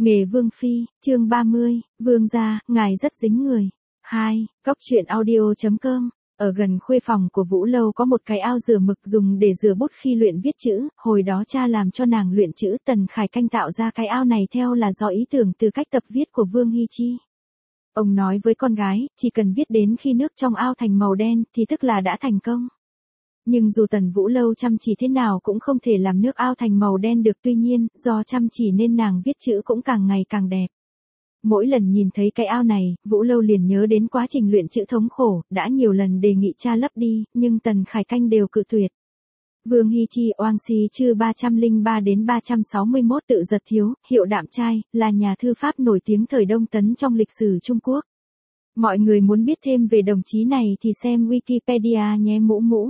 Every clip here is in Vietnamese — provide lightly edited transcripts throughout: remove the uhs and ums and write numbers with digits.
Nghề vương phi, chương 30, vương gia, ngài rất dính người. 2. Cóc truyện audio.com. Ở gần khuê phòng của Vũ Lâu có một cái ao rửa mực dùng để rửa bút khi luyện viết chữ, hồi đó cha làm cho nàng luyện chữ. Tần Khải Canh tạo ra cái ao này theo là do ý tưởng từ cách tập viết của Vương Hi Chi. Ông nói với con gái, chỉ cần viết đến khi nước trong ao thành màu đen thì tức là đã thành công. Nhưng dù Tần Vũ Lâu chăm chỉ thế nào cũng không thể làm nước ao thành màu đen được, tuy nhiên, do chăm chỉ nên nàng viết chữ cũng càng ngày càng đẹp. Mỗi lần nhìn thấy cái ao này, Vũ Lâu liền nhớ đến quá trình luyện chữ thống khổ, đã nhiều lần đề nghị cha lấp đi, nhưng Tần Khải Canh đều cự tuyệt. Vương Hi Chi Oang Si Chư 303 đến 361 tự giật thiếu, hiệu Đạm Trai, là nhà thư pháp nổi tiếng thời Đông Tấn trong lịch sử Trung Quốc. Mọi người muốn biết thêm về đồng chí này thì xem Wikipedia nhé mũ mũ.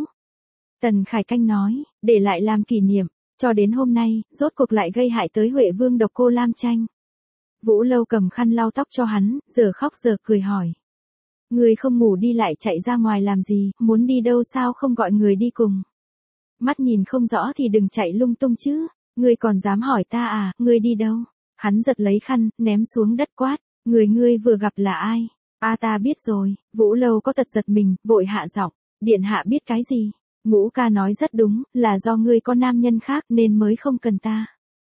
Tần Khải Canh nói, để lại làm kỷ niệm, cho đến hôm nay, rốt cuộc lại gây hại tới Huệ Vương độc cô Lam Tranh. Vũ Lâu cầm khăn lau tóc cho hắn, giờ khóc giờ cười hỏi. Người không ngủ đi lại chạy ra ngoài làm gì, muốn đi đâu sao không gọi người đi cùng. Mắt nhìn không rõ thì đừng chạy lung tung chứ, ngươi còn dám hỏi ta à, ngươi đi đâu. Hắn giật lấy khăn, ném xuống đất quát, ngươi vừa gặp là ai. Ta biết rồi. Vũ Lâu có tật giật mình, vội hạ giọng, điện hạ biết cái gì. Ngũ ca nói rất đúng, là do ngươi có nam nhân khác nên mới không cần ta.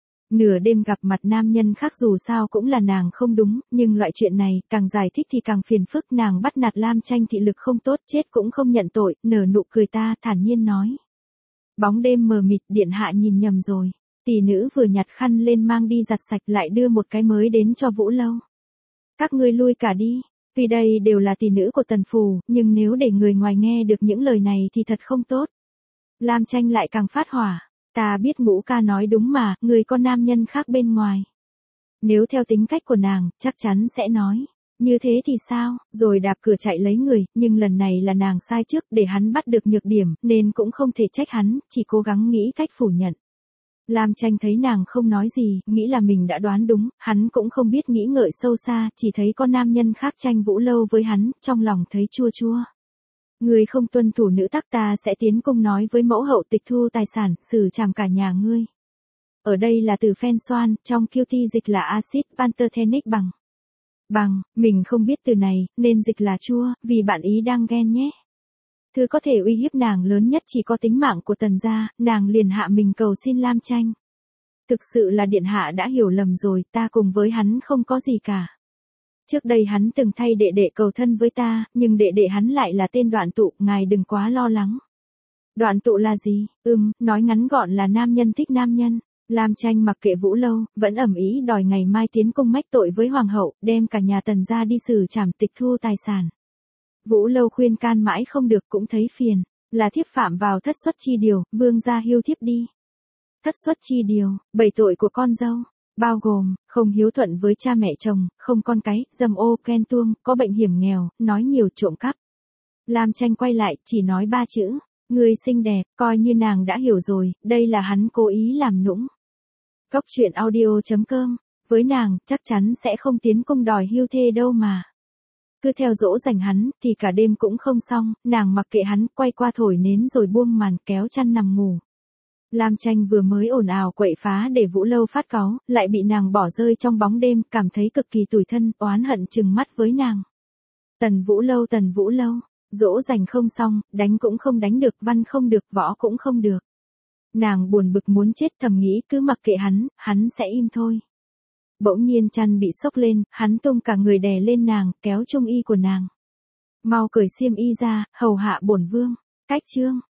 Nửa đêm gặp mặt nam nhân khác dù sao cũng là nàng không đúng, nhưng loại chuyện này, càng giải thích thì càng phiền phức. Nàng bắt nạt Lam Tranh thị lực không tốt, chết cũng không nhận tội, nở nụ cười ta, thản nhiên nói. Bóng đêm mờ mịt, điện hạ nhìn nhầm rồi. Tỷ nữ vừa nhặt khăn lên mang đi giặt sạch lại đưa một cái mới đến cho Vũ Lâu. Các ngươi lui cả đi. Vì đây đều là tỷ nữ của Tần Phù, nhưng nếu để người ngoài nghe được những lời này thì thật không tốt. Lam Tranh lại càng phát hỏa. Ta biết Ngũ ca nói đúng mà, người có nam nhân khác bên ngoài. Nếu theo tính cách của nàng, chắc chắn sẽ nói. Như thế thì sao, rồi đạp cửa chạy lấy người, nhưng lần này là nàng sai trước để hắn bắt được nhược điểm, nên cũng không thể trách hắn, chỉ cố gắng nghĩ cách phủ nhận. Lam Tranh thấy nàng không nói gì, nghĩ là mình đã đoán đúng, hắn cũng không biết nghĩ ngợi sâu xa, chỉ thấy có nam nhân khác tranh Vũ Lâu với hắn, trong lòng thấy chua chua. Ngươi không tuân thủ nữ tắc, ta sẽ tiến cung nói với mẫu hậu tịch thu tài sản, xử trảm cả nhà ngươi. Ở đây là từ phen xoan, trong QT dịch là axit pantothenic bằng, mình không biết từ này, nên dịch là chua, vì bạn ý đang ghen nhé. Thứ có thể uy hiếp nàng lớn nhất chỉ có tính mạng của Tần gia, nàng liền hạ mình cầu xin Lam Tranh. Thực sự là điện hạ đã hiểu lầm rồi, ta cùng với hắn không có gì cả. Trước đây hắn từng thay đệ đệ cầu thân với ta, nhưng đệ đệ hắn lại là tên Đoạn Tụ, ngài đừng quá lo lắng. Đoạn Tụ là gì? Nói ngắn gọn là nam nhân thích nam nhân. Lam Tranh mặc kệ Vũ Lâu, vẫn ầm ĩ đòi ngày mai tiến cung mách tội với hoàng hậu, đem cả nhà Tần gia đi xử trảm tịch thu tài sản. Vũ Lâu khuyên can mãi không được cũng thấy phiền, là thiếp phạm vào thất xuất chi điều, vương gia hiêu thiếp đi. Thất xuất chi điều, 7 tội của con dâu, bao gồm, không hiếu thuận với cha mẹ chồng, không con cái, dâm ô, ghen tuông, có bệnh hiểm nghèo, nói nhiều, trộm cắp. Lam Tranh quay lại, chỉ nói 3 chữ, người xinh đẹp, coi như nàng đã hiểu rồi, đây là hắn cố ý làm nũng. Cóc truyện audio.com, với nàng, chắc chắn sẽ không tiến cung đòi hiêu thê đâu mà. Cứ theo dỗ dành hắn, thì cả đêm cũng không xong, nàng mặc kệ hắn, quay qua thổi nến rồi buông màn kéo chăn nằm ngủ. Lam Tranh vừa mới ồn ào quậy phá để Vũ Lâu phát cáu, lại bị nàng bỏ rơi trong bóng đêm, cảm thấy cực kỳ tủi thân, oán hận trừng mắt với nàng. Tần Vũ Lâu, dỗ dành không xong, đánh cũng không đánh được, văn không được, võ cũng không được. Nàng buồn bực muốn chết, thầm nghĩ cứ mặc kệ hắn sẽ im thôi. Bỗng nhiên chăn bị xốc lên, hắn tung cả người đè lên nàng, kéo trung y của nàng. Mau cởi xiêm y ra, hầu hạ bổn vương. Cách chương.